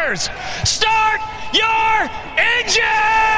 Cars, start your engines!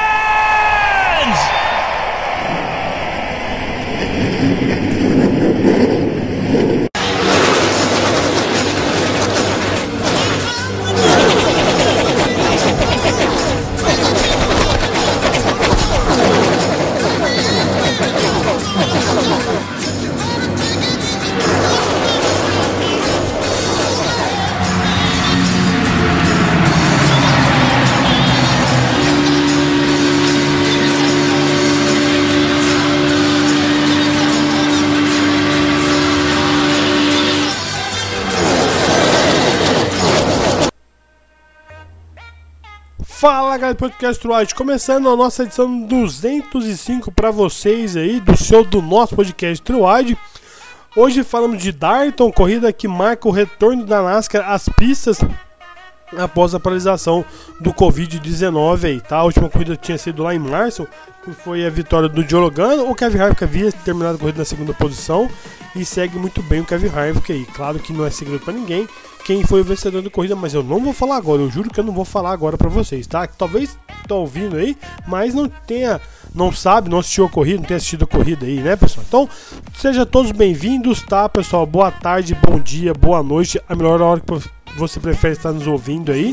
Fala galera do Podcast Truade, começando a nossa edição 205 para vocês aí, do nosso Podcast Truade. Hoje falamos de Darton, corrida que marca o retorno da NASCAR às pistas após a paralisação do Covid-19 aí, tá? A última corrida tinha sido lá em março, que foi a vitória do Joe Logano. O Kevin Harvick havia terminado a corrida na segunda posição e segue muito bem o Kevin Harvick aí. Claro que não é segredo para ninguém quem foi o vencedor da corrida, mas eu não vou falar agora, eu juro que eu não vou falar agora pra vocês, tá? Talvez tô ouvindo aí, mas não sabe, não assistiu a corrida, não tem assistido a corrida aí, né, pessoal? Então, sejam todos bem-vindos, tá, pessoal? Boa tarde, bom dia, boa noite, a melhor hora que você prefere estar nos ouvindo aí.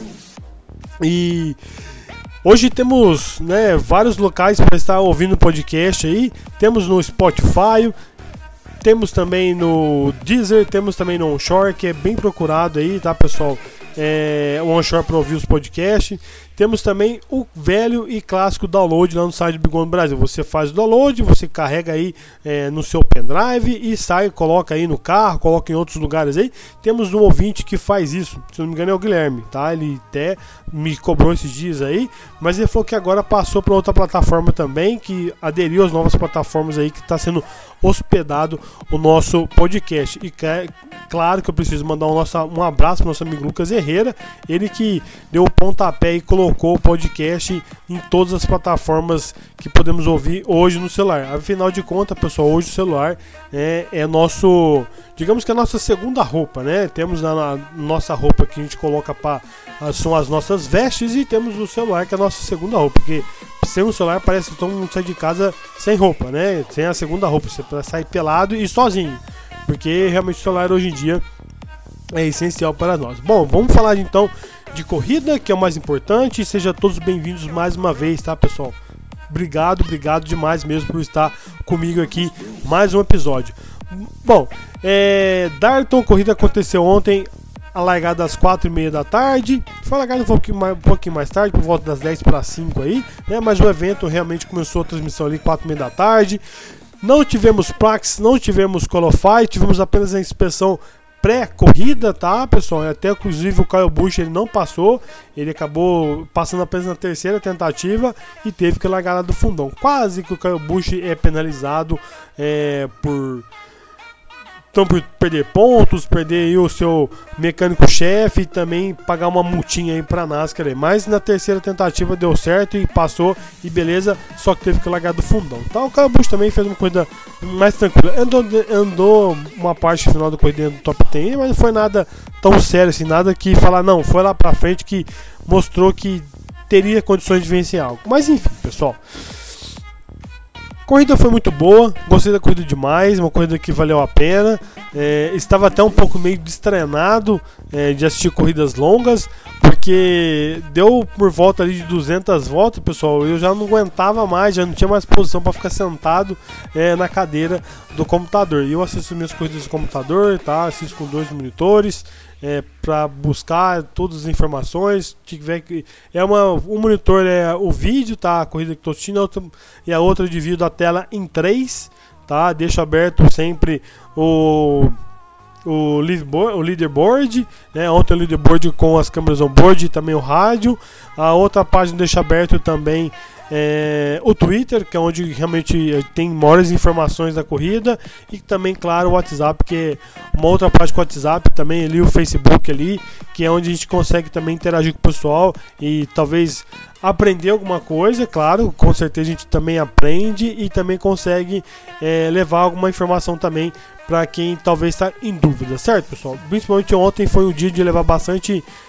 E hoje temos, né, vários locais para estar ouvindo o podcast aí. Temos no Spotify, temos também no Deezer, temos também no Onshore, que é bem procurado aí, tá, pessoal? O Onshore para ouvir os podcasts. Temos também o velho e clássico download lá no site do Big One Brasil. Você faz o download, você carrega aí no seu pendrive e sai, coloca aí no carro, coloca em outros lugares aí. Temos um ouvinte que faz isso, se não me engano é o Guilherme, tá? Ele até me cobrou esses dias aí, mas ele falou que agora passou para outra plataforma também, que aderiu às novas plataformas aí, que está sendo hospedado o nosso podcast. E claro que eu preciso mandar um abraço para o nosso amigo Lucas Herrera, ele que deu o pontapé e colocou o podcast em todas as plataformas que podemos ouvir hoje no celular. Afinal de contas, pessoal, hoje o celular é nosso, digamos que é a nossa segunda roupa, né? Temos a nossa roupa que a gente coloca são as nossas vestes, e temos o celular que é a nossa segunda roupa, porque sem o celular parece que todo mundo sai de casa sem roupa, né? Sem a segunda roupa, você sai pelado e sozinho, porque realmente o celular hoje em dia é essencial para nós. Bom, vamos falar então de corrida, que é o mais importante. Sejam todos bem-vindos mais uma vez, tá, pessoal? Obrigado demais mesmo por estar comigo aqui, mais um episódio. Bom, Darton, corrida aconteceu ontem, a largada às 4h30 da tarde. Foi a largada um pouquinho mais tarde, por volta das 10:05 aí, né? Mas o evento realmente começou a transmissão ali 4h30 da tarde. Não tivemos praxe, não tivemos qualify, tivemos apenas a inspeção pré-corrida, tá, pessoal? Até inclusive o Kyle Busch ele não passou, ele acabou passando apenas na terceira tentativa e teve que largar lá do fundão. Quase que o Kyle Busch é penalizado por perder pontos, perder aí o seu mecânico-chefe e também pagar uma multinha aí pra NASCAR aí. Mas na terceira tentativa deu certo e passou e beleza, só que teve que largar do fundão. Então o Kyle Busch também fez uma corrida mais tranquila, andou uma parte final da corrida do top 10, mas não foi nada tão sério assim, nada que falar, não, foi lá pra frente que mostrou que teria condições de vencer algo. Mas enfim, pessoal, a corrida foi muito boa, gostei da corrida demais, uma corrida que valeu a pena. Estava até um pouco meio destreinado de assistir corridas longas, porque deu por volta ali de 200 voltas, pessoal, eu já não aguentava mais, já não tinha mais posição para ficar sentado na cadeira do computador. E eu assisto minhas corridas no computador, tá? Assisto com 2 monitores, para buscar todas as informações. Um monitor é o vídeo, tá? A corrida que estou assistindo, e a outra divido a tela em 3, tá? Deixo aberto sempre o leaderboard, né? Ontem o leaderboard com as câmeras on-board e também o rádio. A outra página deixa aberto também o Twitter, que é onde realmente tem maiores informações da corrida, e também, claro, o WhatsApp, que é uma outra parte com o WhatsApp, também ali o Facebook ali, que é onde a gente consegue também interagir com o pessoal e talvez aprender alguma coisa. Claro, com certeza a gente também aprende e também consegue levar alguma informação também para quem talvez está em dúvida, certo, pessoal? Principalmente ontem foi um dia de levar bastante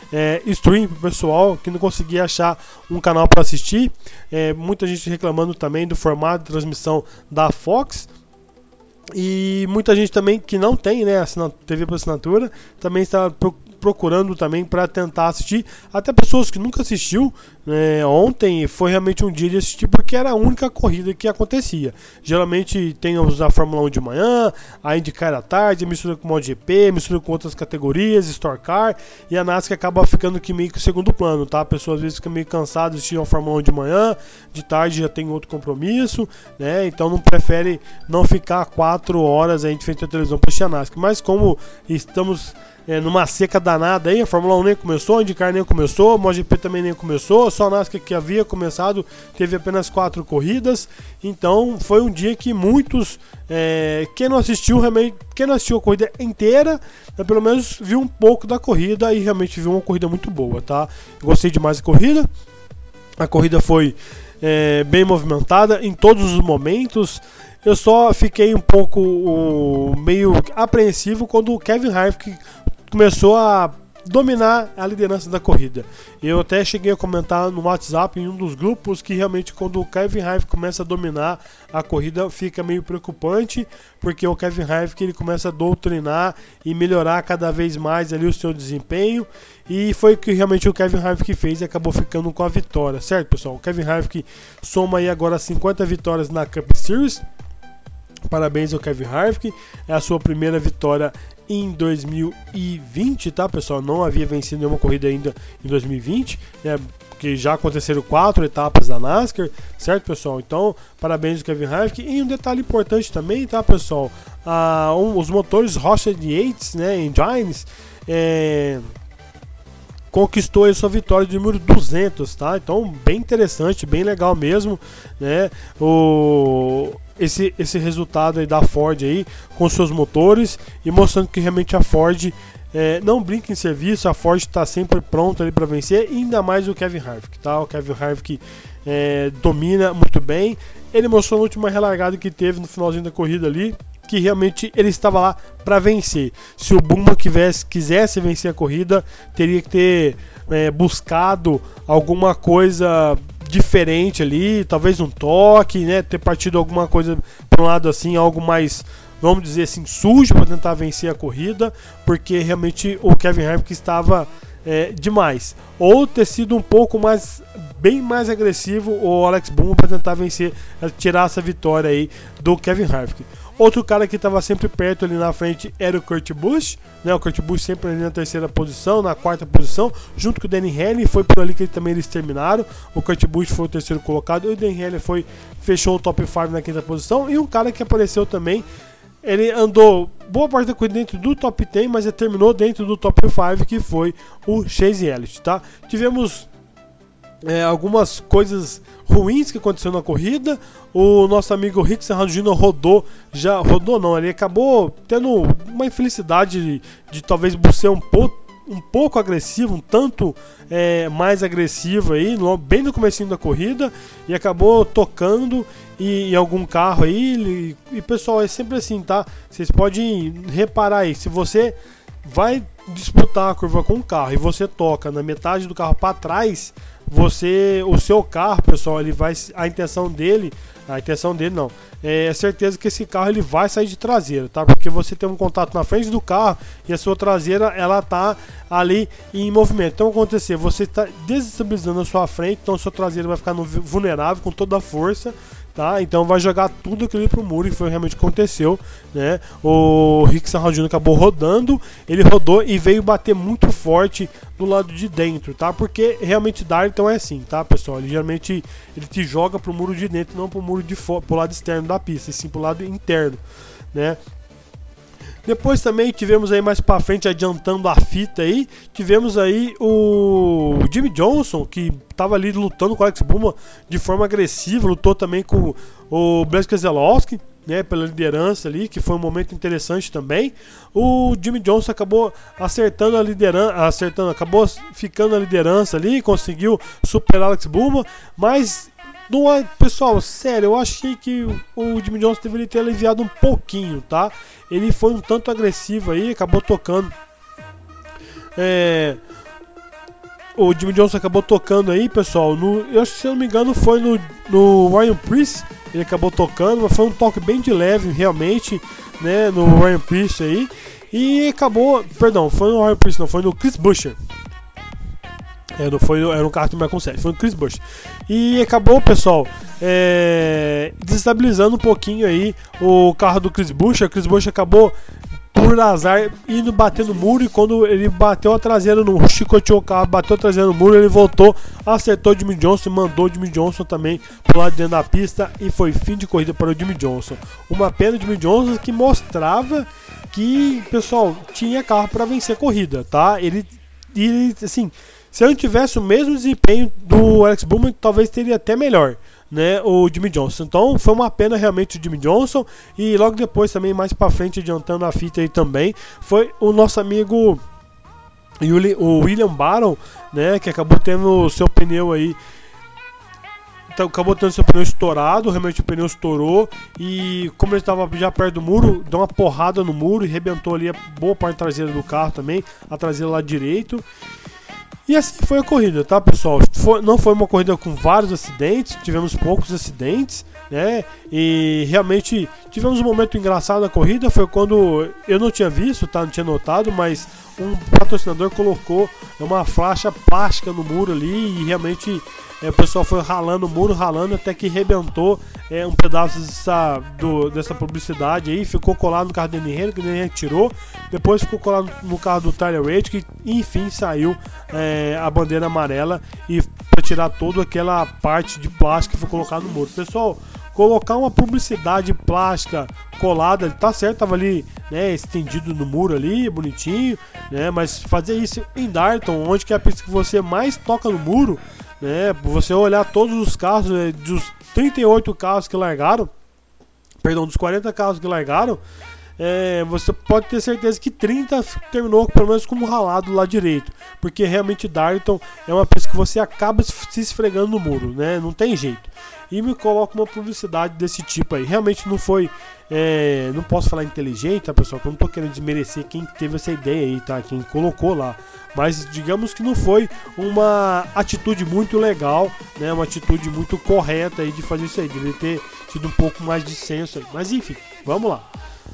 stream pro pessoal que não conseguia achar um canal para assistir. Muita gente reclamando também do formato de transmissão da Fox. E muita gente também que não tem, né, TV por assinatura, também está procurando também para tentar assistir. Até pessoas que nunca assistiu, né, ontem foi realmente um dia de assistir porque era a única corrida que acontecia. Geralmente tem a Fórmula 1 de manhã, a IndyCar à tarde, mistura com o MotoGP, mistura com outras categorias, Stock Car, e a NASCAR acaba ficando aqui meio que segundo plano, tá? A pessoa às vezes fica meio cansada de assistir a Fórmula 1 de manhã, de tarde já tem outro compromisso, né? Então não prefere não ficar 4 horas aí de frente à televisão para assistir a NASCAR. Mas como estamos numa seca danada aí, a Fórmula 1 nem começou, a IndyCar nem começou, a MotoGP também nem começou, só a NASCAR que havia começado teve apenas 4 corridas. Então foi um dia que muitos, quem não assistiu a corrida inteira, pelo menos viu um pouco da corrida e realmente viu uma corrida muito boa, tá? Gostei demais da corrida. A corrida foi bem movimentada em todos os momentos. Eu só fiquei um pouco meio apreensivo quando o Kevin Harvick começou a dominar a liderança da corrida. Eu até cheguei a comentar no WhatsApp em um dos grupos que realmente quando o Kevin Harvick começa a dominar a corrida fica meio preocupante, porque o Kevin Harvick ele começa a doutrinar e melhorar cada vez mais ali o seu desempenho, e foi o que realmente o Kevin Harvick fez e acabou ficando com a vitória, certo, pessoal? O Kevin Harvick soma aí agora 50 vitórias na Cup Series. Parabéns ao Kevin Harvick, é a sua primeira vitória em 2020, tá, pessoal? Não havia vencido nenhuma corrida ainda em 2020, né? Porque já aconteceram 4 etapas da NASCAR, certo, pessoal? Então, parabéns ao Kevin Harvick. E um detalhe importante também, tá, pessoal? Os motores Rocha Yates, né, Engines, conquistou a sua vitória de número 200, tá? Então, bem interessante, bem legal mesmo, né? Esse resultado aí da Ford aí com seus motores e mostrando que realmente a Ford não brinca em serviço, a Ford está sempre pronta ali para vencer, e ainda mais o Kevin Harvick, tá? O Kevin Harvick domina muito bem. Ele mostrou na última relargada que teve no finalzinho da corrida ali que realmente ele estava lá para vencer. Se o Bumba quisesse vencer a corrida, teria que ter buscado alguma coisa diferente ali, talvez um toque, né, ter partido alguma coisa para um lado assim, algo mais, vamos dizer assim, sujo para tentar vencer a corrida, porque realmente o Kevin Harvick estava demais, ou ter sido um pouco mais, bem mais agressivo o Alex Bumba para tentar vencer, tirar essa vitória aí do Kevin Harvick. Outro cara que estava sempre perto ali na frente era o Kurt Busch, né? O Kurt Busch sempre ali na terceira posição, na quarta posição, junto com o Denny Hamlin, foi por ali que eles terminaram. O Kurt Busch foi o terceiro colocado, e o Denny Hamlin fechou o top 5 na quinta posição. E um cara que apareceu também, ele andou boa parte da corrida dentro do top 10, mas ele terminou dentro do top 5, que foi o Chase Elliott, tá? Tivemos algumas coisas ruins que aconteceram na corrida. O nosso amigo Rick Serrano ele acabou tendo uma infelicidade de talvez ser um pouco agressivo, um tanto mais agressivo aí, bem no comecinho da corrida, e acabou tocando em algum carro aí. E pessoal, é sempre assim, tá? Vocês podem reparar aí, se você vai disputar a curva com o carro e você toca na metade do carro para trás, o seu carro, pessoal, a intenção dele não, é certeza que esse carro ele vai sair de traseira, tá? Porque você tem um contato na frente do carro e a sua traseira ela tá ali em movimento. Então, o que acontecer, você está desestabilizando a sua frente, então a sua traseira vai ficar vulnerável com toda a força, tá? Então vai jogar tudo aquilo ali pro muro, e foi realmente o que aconteceu, né? O Rick Serrano acabou rodando, ele rodou e veio bater muito forte do lado de dentro, tá? Porque realmente Darlington é assim, tá, pessoal? Ele geralmente te joga pro muro de dentro, não pro muro pro lado externo da pista, e sim pro lado interno, né? Depois também tivemos aí mais pra frente, adiantando a fita aí, tivemos aí o Jimmie Johnson, que estava ali lutando com o Alex Bumba de forma agressiva, lutou também com o Brad Keselowski, né, pela liderança ali, que foi um momento interessante também. O Jimmie Johnson acabou acabou ficando na liderança ali, conseguiu superar o Alex Bumba, mas pessoal, sério, eu achei que o Jimmie Johnson deveria ter aliviado um pouquinho, tá? Ele foi um tanto agressivo aí, acabou tocando o Jimmy Johnson acabou tocando aí, pessoal, eu acho que, se eu não me engano, foi no Ryan Preece, ele acabou tocando, mas foi um toque bem de leve, realmente, né, no Ryan Preece aí, e acabou, perdão, foi no Ryan Preece, não, foi no Chris Buescher. Era um carro do Michael Seth, foi no Chris Buescher. E acabou, pessoal, desestabilizando um pouquinho aí o carro do Chris Buescher. O Chris Buescher acabou, por azar, indo bater no muro, e quando ele bateu a traseira chicoteou o carro, bateu a traseira no muro, ele voltou, acertou o Jimmy Johnson e mandou o Jimmy Johnson também pro lado de dentro da pista, e foi fim de corrida para o Jimmy Johnson. Uma pena do Jimmy Johnson, que mostrava que, pessoal, tinha carro para vencer a corrida, tá? Ele assim, se eu não tivesse o mesmo desempenho do Alex Bowman, talvez teria até melhor, né, o Jimmy Johnson. Então foi uma pena realmente o Jimmy Johnson. E logo depois também, mais pra frente, adiantando a fita aí também, foi o nosso amigo o William Byron, né, que acabou tendo o seu pneu aí, acabou tendo seu pneu estourado. Realmente o pneu estourou, e como ele estava já perto do muro, deu uma porrada no muro e rebentou ali a boa parte traseira do carro também, a traseira lá direito. E assim foi a corrida, tá, pessoal? Não foi uma corrida com vários acidentes, tivemos poucos acidentes, né? E realmente tivemos um momento engraçado na corrida, foi quando eu não tinha visto, tá? Não tinha notado, mas um patrocinador colocou uma faixa plástica no muro ali, e realmente o pessoal foi ralando o muro, até que rebentou um pedaço dessa publicidade aí, ficou colado no carro do Danny Henry, que o Danny Henry tirou, depois ficou colado no carro do Tyler Reddick, que enfim saiu a bandeira amarela, e para tirar toda aquela parte de plástico que foi colocado no muro. Pessoal, colocar uma publicidade plástica colada, tá certo, tava ali, né, estendido no muro ali, bonitinho, né, mas fazer isso em Darton, onde que é a pista que você mais toca no muro, né, você olhar todos os carros, dos 38 carros que largaram, perdão, dos 40 carros que largaram, você pode ter certeza que 30 terminou pelo menos como ralado lá direito, porque realmente Darton é uma pista que você acaba se esfregando no muro, né, não tem jeito. E me coloca uma publicidade desse tipo aí. Realmente não foi, não posso falar inteligente, tá, pessoal? Que eu não tô querendo desmerecer quem teve essa ideia aí, tá? Quem colocou lá. Mas digamos que não foi uma atitude muito legal, né? Uma atitude muito correta aí de fazer isso aí. Deveria ter tido um pouco mais de senso aí. Mas enfim, vamos lá.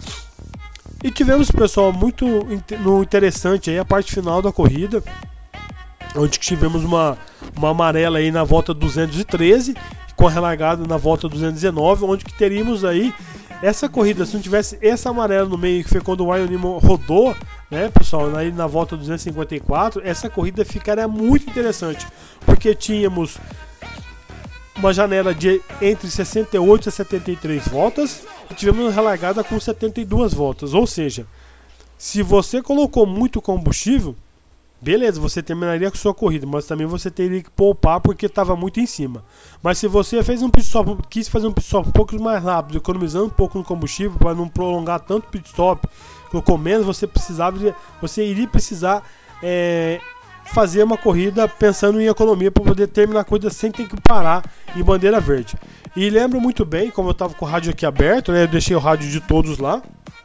E tivemos, pessoal, muito interessante aí a parte final da corrida, onde tivemos uma amarela aí na volta 213, com a relargada na volta 219, onde que teríamos aí essa corrida. Se não tivesse essa amarela no meio, que foi quando o Ryan Newman rodou, né, pessoal, aí na volta 254, essa corrida ficaria muito interessante, porque tínhamos uma janela de entre 68 e 73 voltas, e tivemos uma relargada com 72 voltas, ou seja, se você colocou muito combustível, beleza, você terminaria com sua corrida, mas também você teria que poupar porque estava muito em cima. Mas se você quis fazer um pit stop um pouco mais rápido, economizando um pouco no combustível para não prolongar tanto o pit stop, colocou menos, você iria precisar fazer uma corrida pensando em economia para poder terminar a corrida sem ter que parar em bandeira verde. E lembro muito bem, como eu estava com o rádio aqui aberto, né, eu deixei o rádio de todos lá,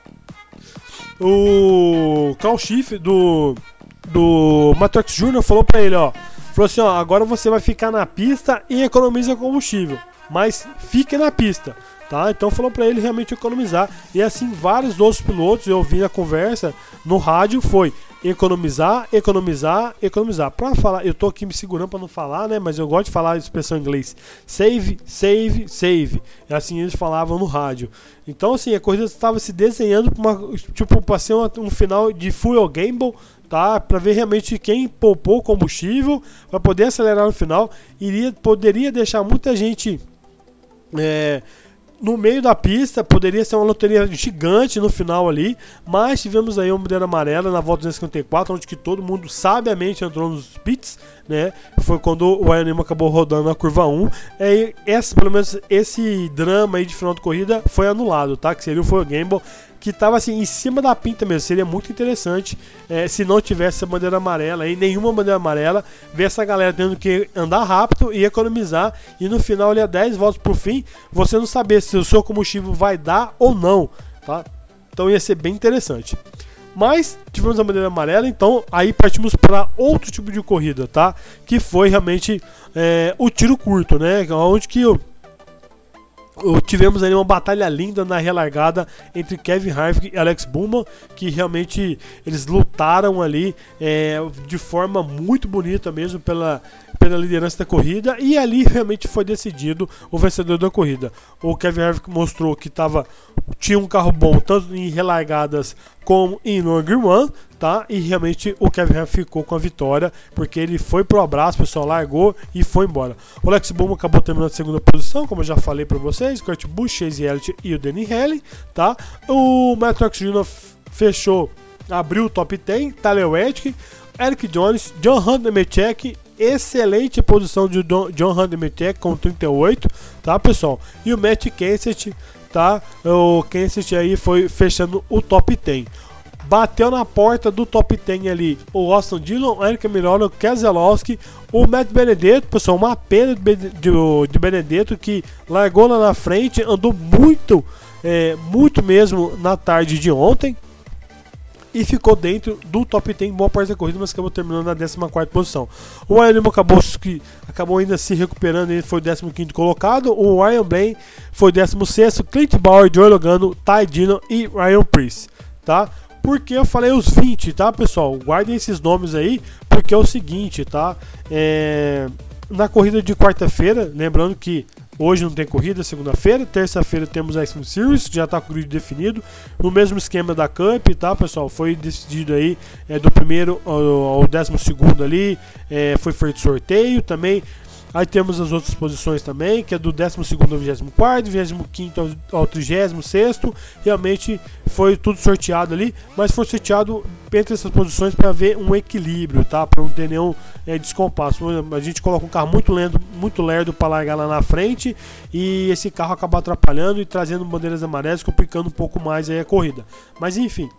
o Carl Schiff do Matrox Jr. falou pra ele, falou assim, agora você vai ficar na pista e economiza combustível, mas fique na pista, tá? Então falou pra ele realmente economizar, e assim vários outros pilotos, eu ouvi a conversa no rádio, foi economizar. Pra falar, eu tô aqui me segurando pra não falar, né, mas eu gosto de falar a expressão em inglês, save, e assim eles falavam no rádio. Então assim, a corrida estava se desenhando pra ser um final de fuel gamble, tá? Para ver realmente quem poupou combustível para poder acelerar no final. Poderia deixar muita gente no meio da pista, poderia ser uma loteria gigante no final ali, mas tivemos aí uma bandeira amarela na volta 254, onde que todo mundo sabiamente entrou nos pits, né? Foi quando o Ryan Newman acabou rodando na curva 1. Pelo menos esse drama aí de final de corrida foi anulado, tá? Que seria o Fuel Gamble, que estava assim em cima da pinta mesmo. Seria muito interessante se não tivesse essa bandeira amarela aí, nenhuma bandeira amarela, ver essa galera tendo que andar rápido e economizar, e no final ali a 10 voltas pro fim, você não saber se o seu combustível vai dar ou não, tá? Então ia ser bem interessante. Mas tivemos a bandeira amarela, então aí partimos para outro tipo de corrida, tá? Que foi realmente o tiro curto, né? Onde que tivemos ali uma batalha linda na relargada entre Kevin Harvick e Alex Bowman, que realmente eles lutaram ali de forma muito bonita mesmo pela liderança da corrida, e ali realmente foi decidido o vencedor da corrida. O Kevin Harvick mostrou que tinha um carro bom tanto em relargadas como em long run, tá? E realmente o Kevin Harvick ficou com a vitória, porque ele foi pro abraço, o pessoal largou e foi embora. O Alex Bowman acabou terminando a segunda posição, como eu já falei para vocês, Kurt Busch, Chase Elliott e o Denny Hamlin, tá? O Matt Truex Jr. abriu o top 10, Tyler Reddick, Eric Jones, John Hunter Nemechek, excelente posição de John Hunter Nemechek com 38, tá, pessoal? E o Matt Kenseth, tá? O Kenseth aí foi fechando o top 10. Bateu na porta do top 10 ali o Austin Dillon, o Eric Almirola, o Keselowski, o Matt Benedetto, pessoal, uma pena de Benedetto, que largou lá na frente, andou muito mesmo na tarde de ontem, e ficou dentro do top 10 boa parte da corrida, mas acabou terminando na 14ª posição. O Ryan Newman acabou ainda se recuperando, ele foi o 15º colocado. O Ryan Blaney foi o 16º, Clint Bauer, Joey Logano, Ty Dillon e Ryan Preece, tá? Porque eu falei os 20, tá, pessoal? Guardem esses nomes aí, porque é o seguinte, tá? Na corrida de quarta-feira, lembrando que hoje não tem corrida, segunda-feira. Terça-feira temos a Xfinity Series, que já está com o grid definido. No mesmo esquema da Cup, tá, pessoal? Foi decidido aí do primeiro ao 12º ali. Foi feito sorteio também. Aí temos as outras posições também, que é do 12º ao 24º, 25º ao 36º. Realmente foi tudo sorteado ali, mas foi sorteado entre essas posições para ver um equilíbrio, tá? Para não ter nenhum descompasso. A gente coloca um carro muito lerdo para largar lá na frente, e esse carro acaba atrapalhando e trazendo bandeiras amarelas, complicando um pouco mais aí a corrida. Mas enfim.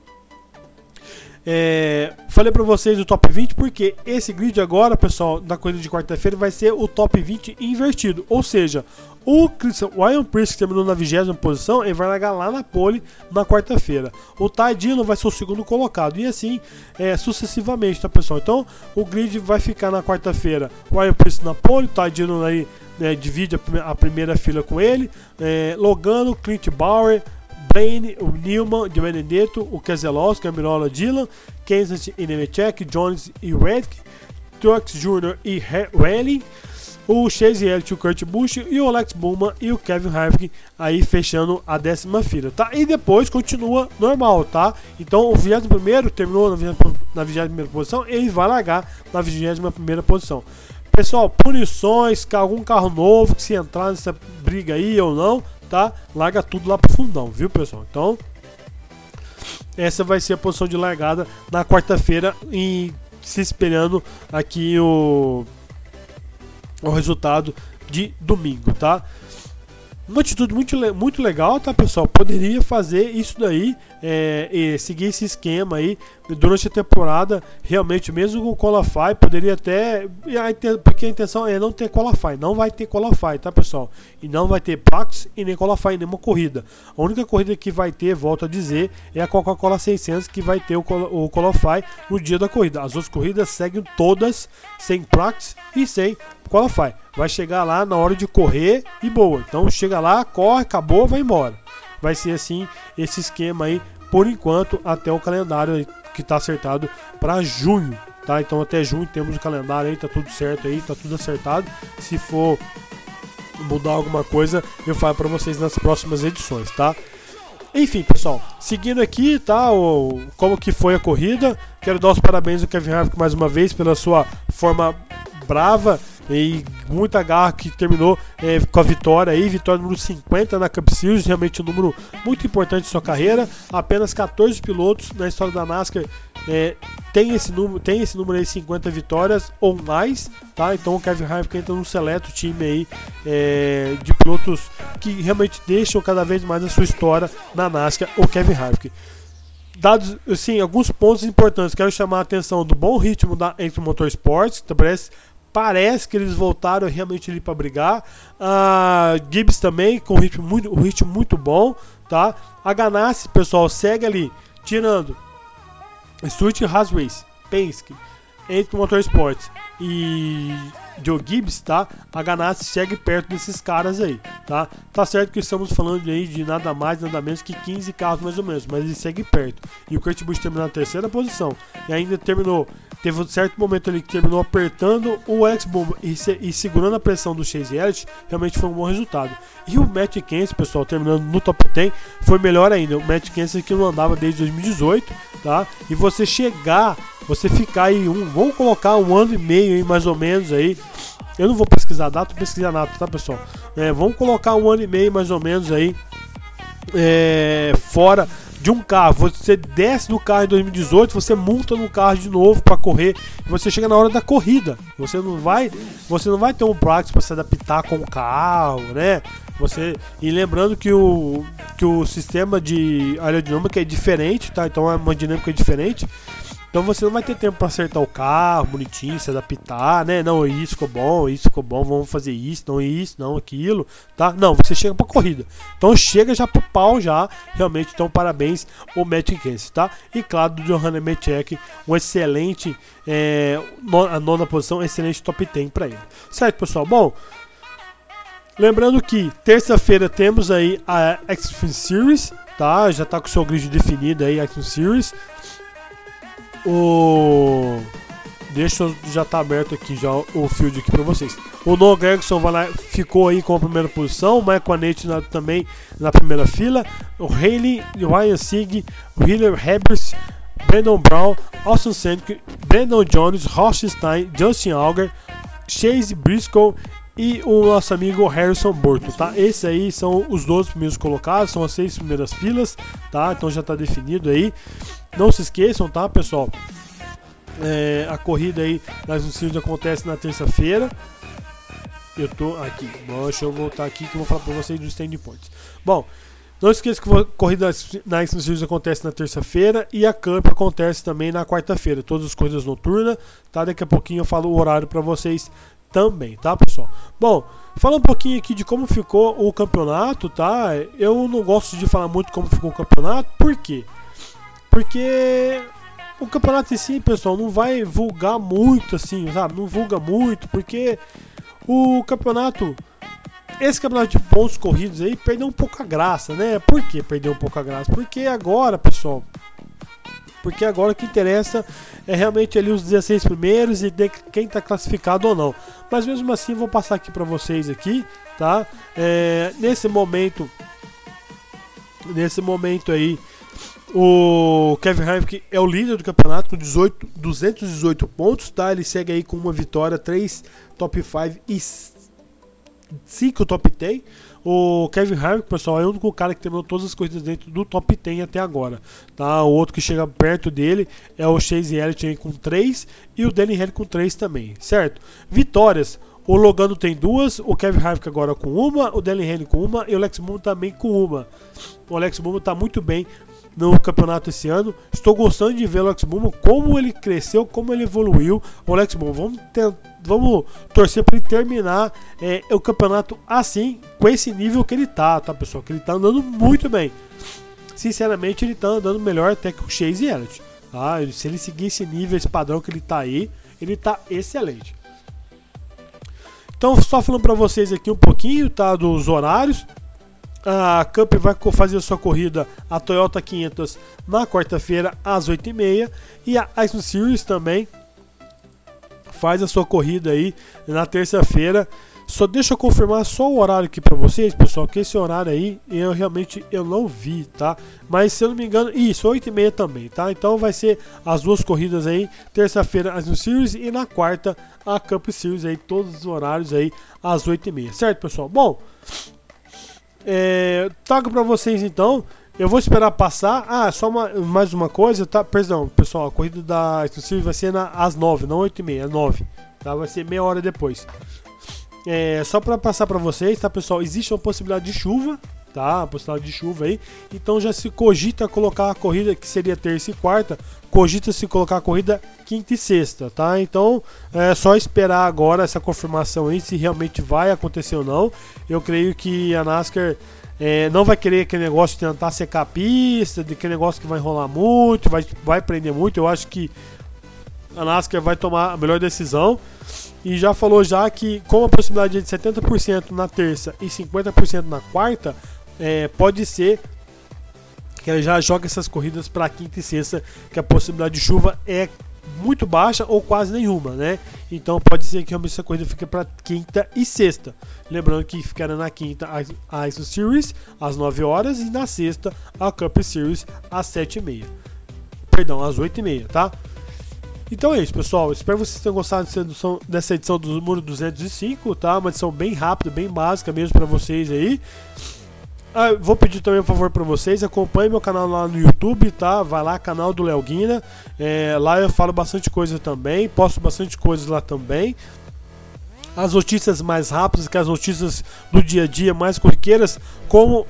Falei pra vocês o top 20 porque esse grid agora, pessoal, da corrida de quarta-feira vai ser o top 20 invertido, ou seja, o Ryan Preece, que terminou na 20ª posição, ele vai largar lá na pole na quarta-feira. O Ty Dillon vai ser o segundo colocado, e assim sucessivamente, tá, pessoal? Então o grid vai ficar na quarta-feira, o Ryan Preece na pole, o Ty Dillon aí divide a primeira fila com ele, Logano, Clint Bauer, Blaney, o Newman, de Benedetto, o Keselowski, o Almirola, Dillon, Kenseth e Nemechek, Jones e Reddick, Truex Jr. e Rally, o Chase Elliott, o Kurt Busch e o Alex Bowman e o Kevin Harvick aí fechando a 10ª fila, tá? E depois continua normal, tá? Então o 21º terminou na 21ª posição, ele vai largar na 21ª posição. Pessoal, punições, algum carro novo que se entrar nessa briga aí ou não, tá? Larga tudo lá pro fundão, viu, pessoal? Então, essa vai ser a posição de largada na quarta-feira, e se espelhando aqui o resultado de domingo, tá? Uma atitude muito legal, tá, pessoal? Poderia fazer isso daí, seguir esse esquema aí durante a temporada, realmente, mesmo com o Qualify, poderia até, porque a intenção é não ter Qualify, não vai ter Qualify, tá, pessoal? E não vai ter Practice e nem Qualify, nenhuma corrida. A única corrida que vai ter, volto a dizer, é a Coca-Cola 600, que vai ter o Qualify no dia da corrida. As outras corridas seguem todas sem Practice e sem Qualify. Vai chegar lá na hora de correr e boa. Então chega lá, corre, acabou, vai embora. Vai ser assim esse esquema aí por enquanto, até o calendário que está acertado para junho, tá? Então até junho temos o calendário aí, tá tudo certo aí, tá tudo acertado. Se for mudar alguma coisa, eu falo para vocês nas próximas edições, tá? Enfim, pessoal, seguindo aqui, tá, como que foi a corrida. Quero dar os parabéns ao Kevin Harvick mais uma vez pela sua forma brava e muita garra, que terminou com a vitória aí, vitória número 50 na Cup Series, realmente um número muito importante de sua carreira. Apenas 14 pilotos na história da NASCAR tem esse número aí, 50 vitórias ou mais, tá? Então o Kevin Harvick entra num seleto time aí de pilotos que realmente deixam cada vez mais a sua história na NASCAR, o Kevin Harvick. Dados, assim, alguns pontos importantes, quero chamar a atenção do bom ritmo da Entry Motorsports, que parece que eles voltaram realmente ali para brigar. A Gibbs também com um ritmo muito bom, tá? A Ganassi, pessoal, segue ali tirando Stuart Haas Race, Penske, Hendrick Motorsports e Joe Gibbs, tá? A Ganassi segue perto desses caras aí, tá? Tá certo que estamos falando aí de nada mais, nada menos que 15 carros mais ou menos, mas ele segue perto. E o Kurt Busch terminou na terceira posição e ainda teve um certo momento ali que terminou apertando o Alex Bowman e segurando a pressão do Chase Elliott. Realmente foi um bom resultado. E o Matt Kenseth, pessoal, terminando no top 10, foi melhor ainda. O Matt Kenseth que não andava desde 2018, tá? E você ficar aí vamos colocar 1 ano e meio aí, mais ou menos aí. Eu não vou pesquisar a data, pesquisar nada, tá, pessoal? Vamos colocar 1 ano e meio mais ou menos aí fora de um carro. Você desce do carro em 2018, você monta no carro de novo para correr e você chega na hora da corrida. Você não vai ter um practice para se adaptar com o carro, né? E lembrando que o sistema de aerodinâmica é diferente, tá? Então é uma dinâmica diferente. Então você não vai ter tempo para acertar o carro bonitinho, se adaptar, né? Não, isso ficou bom, vamos fazer isso, não aquilo, tá? Não, você chega pra corrida. Então chega já pro pau já, realmente. Então parabéns ao Matt Kenseth, tá? E claro, do Johanna Metchek, um excelente, a 9ª posição, excelente top 10 para ele. Certo, pessoal? Bom, lembrando que terça-feira temos aí a Xfinity Series, tá? Já tá com o seu grid definido aí, a Xfinity Series. Deixa eu já tá aberto aqui já o field aqui para vocês. O Noah Gragson ficou aí com a primeira posição, o Michael Annett também na primeira fila, o Haley, Ryan Sieg, o Hiller Hebbers, Brandon Brown, Austin Cindric, Brandon Jones, Ross Stein, Justin Allgaier, Chase Briscoe e o nosso amigo Harrison Burton, tá? Esses aí são os 12 primeiros colocados, são as 6 primeiras filas, tá? Então já tá definido aí. Não se esqueçam, tá, pessoal? A corrida aí das Series acontece na terça-feira. Eu tô aqui. Bom, deixa eu voltar aqui que eu vou falar pra vocês dos stand points. Bom, não esqueça que a corrida na Series acontece na terça-feira e a Cup acontece também na quarta-feira. Todas as corridas noturnas, tá? Daqui a pouquinho eu falo o horário pra vocês também, tá, pessoal? Bom, fala um pouquinho aqui de como ficou o campeonato, tá? Eu não gosto de falar muito como ficou o campeonato, por quê? Porque o campeonato em si, pessoal, não vai vulgar muito assim, sabe? Não vulga muito, porque esse campeonato de pontos corridos aí perdeu um pouco a graça, né? Por que perdeu um pouco a graça? Porque agora, pessoal, o que interessa é realmente ali os 16 primeiros e quem está classificado ou não. Mas mesmo assim, vou passar aqui para vocês aqui, tá? Nesse momento aí, o Kevin Harvick é o líder do campeonato com 218 pontos, tá? Ele segue aí com uma vitória, 3 top 5 e 5 top 10. O Kevin Harvick, pessoal, é o único cara que terminou todas as corridas dentro do top 10 até agora, tá? O outro que chega perto dele é o Chase Elliott aí com 3 e o Danny Henry com 3 também, certo? Vitórias: o Logano tem 2, o Kevin Harvick agora com 1, o Danny Henry com 1 e o Alex Bowman também com 1. O Alex Bowman tá muito bem no campeonato esse ano. Estou gostando de ver o Alex Bowman, como ele cresceu, como ele evoluiu. O Alex Bowman, vamos torcer para ele terminar o campeonato assim, com esse nível que ele tá, pessoal? Que ele tá andando muito bem. Sinceramente, ele tá andando melhor até que o Chase Elliott, tá? Se ele seguir esse nível, esse padrão que ele tá aí, ele tá excelente. Então, só falando para vocês aqui um pouquinho, tá, dos horários. A Cup vai fazer a sua corrida, a Toyota 500, na quarta-feira às 8h30 e a Xfinity Series também faz a sua corrida aí na terça-feira. Só deixa eu confirmar só o horário aqui para vocês, pessoal, que esse horário aí eu não vi, tá? Mas se eu não me engano, isso, 8h30 também, tá? Então vai ser as duas corridas aí, terça-feira a Xfinity Series e na quarta a Cup Series aí, todos os horários aí às 8h30, certo, pessoal? Bom, trago para vocês então. Eu vou esperar passar. Só mais uma coisa, tá? Perdão, pessoal, a corrida da Xfinity vai ser às 9, não 8h30, é 9, tá? Vai ser meia hora depois. Só para passar para vocês, tá, pessoal? Existe uma possibilidade de chuva, tá? Uma possibilidade de chuva aí. Então já se cogita colocar a corrida que seria terça e quarta. Cogita-se colocar a corrida quinta e sexta, tá? Então é só esperar agora essa confirmação aí, se realmente vai acontecer ou não. Eu creio que a NASCAR Não vai querer aquele negócio de tentar secar a pista, de aquele negócio que vai enrolar muito, vai prender muito. Eu acho que a NASCAR vai tomar a melhor decisão. E já falou já que com a possibilidade de 70% na terça e 50% na quarta, pode ser que ela já joga essas corridas para quinta e sexta, que a possibilidade de chuva é muito baixa ou quase nenhuma, né? Então pode ser que essa corrida fique para quinta e sexta. Lembrando que ficará na quinta a ISO Series às 9 horas e na sexta a Cup Series às 7h30. Perdão, às 8h30, tá? Então é isso, pessoal. Espero que vocês tenham gostado dessa edição do número 205, tá? Uma edição bem rápida, bem básica mesmo para vocês aí. Vou pedir também um favor para vocês, acompanhe meu canal lá no YouTube, tá? Vai lá, canal do Léo Guina. Lá eu falo bastante coisa também, posto bastante coisas lá também. As notícias mais rápidas, que as notícias do dia a dia mais corriqueiras, como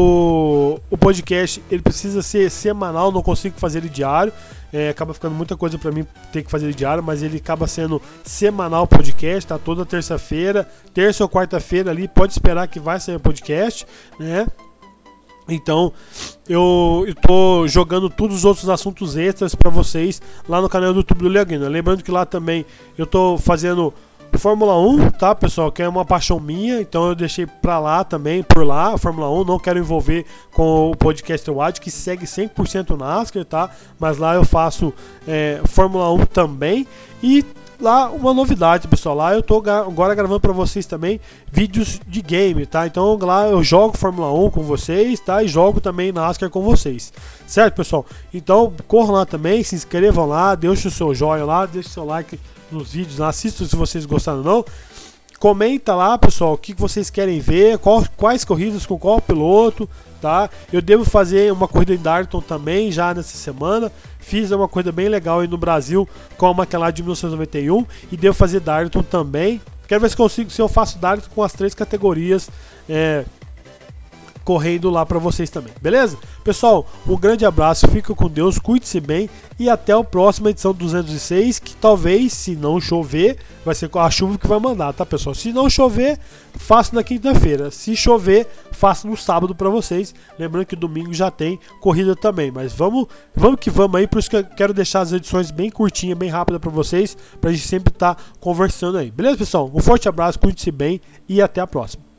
o podcast, ele precisa ser semanal, não consigo fazer ele diário. Acaba ficando muita coisa para mim ter que fazer ele diário, mas ele acaba sendo semanal podcast, tá? Toda terça-feira, terça ou quarta-feira ali, pode esperar que vai sair o podcast, né? Então, eu tô jogando todos os outros assuntos extras para vocês lá no canal do YouTube do Léo Guina. Lembrando que lá também eu tô fazendo Fórmula 1, tá, pessoal? Que é uma paixão minha, então eu deixei pra lá também, por lá, a Fórmula 1. Não quero envolver com o podcast True, que segue 100% NASCAR, tá? Mas lá eu faço Fórmula 1 também. E lá uma novidade, pessoal, lá eu tô agora gravando pra vocês também vídeos de game, tá? Então lá eu jogo Fórmula 1 com vocês, tá? E jogo também NASCAR com vocês, certo, pessoal? Então corram lá também, se inscrevam lá, deixem o seu joinha lá, deixem o seu like nos vídeos lá, assistam se vocês gostaram ou não. Comenta lá, pessoal, o que vocês querem ver, quais corridas com qual piloto, tá? Eu devo fazer uma corrida em Darlington também já nessa semana. Fiz uma corrida bem legal aí no Brasil com a McLaren de 1991 e devo fazer Darlington também. Quero ver se eu faço Darlington com as 3 categorias correndo lá pra vocês também, beleza? Pessoal, um grande abraço, fica com Deus, cuide-se bem e até a próxima edição 206, que talvez, se não chover, vai ser a chuva que vai mandar, tá, pessoal? Se não chover, faço na quinta-feira. Se chover, faço no sábado pra vocês. Lembrando que domingo já tem corrida também, mas vamos que vamos aí, por isso que eu quero deixar as edições bem curtinhas, bem rápidas pra vocês, pra gente sempre estar conversando aí. Beleza, pessoal? Um forte abraço, cuide-se bem e até a próxima.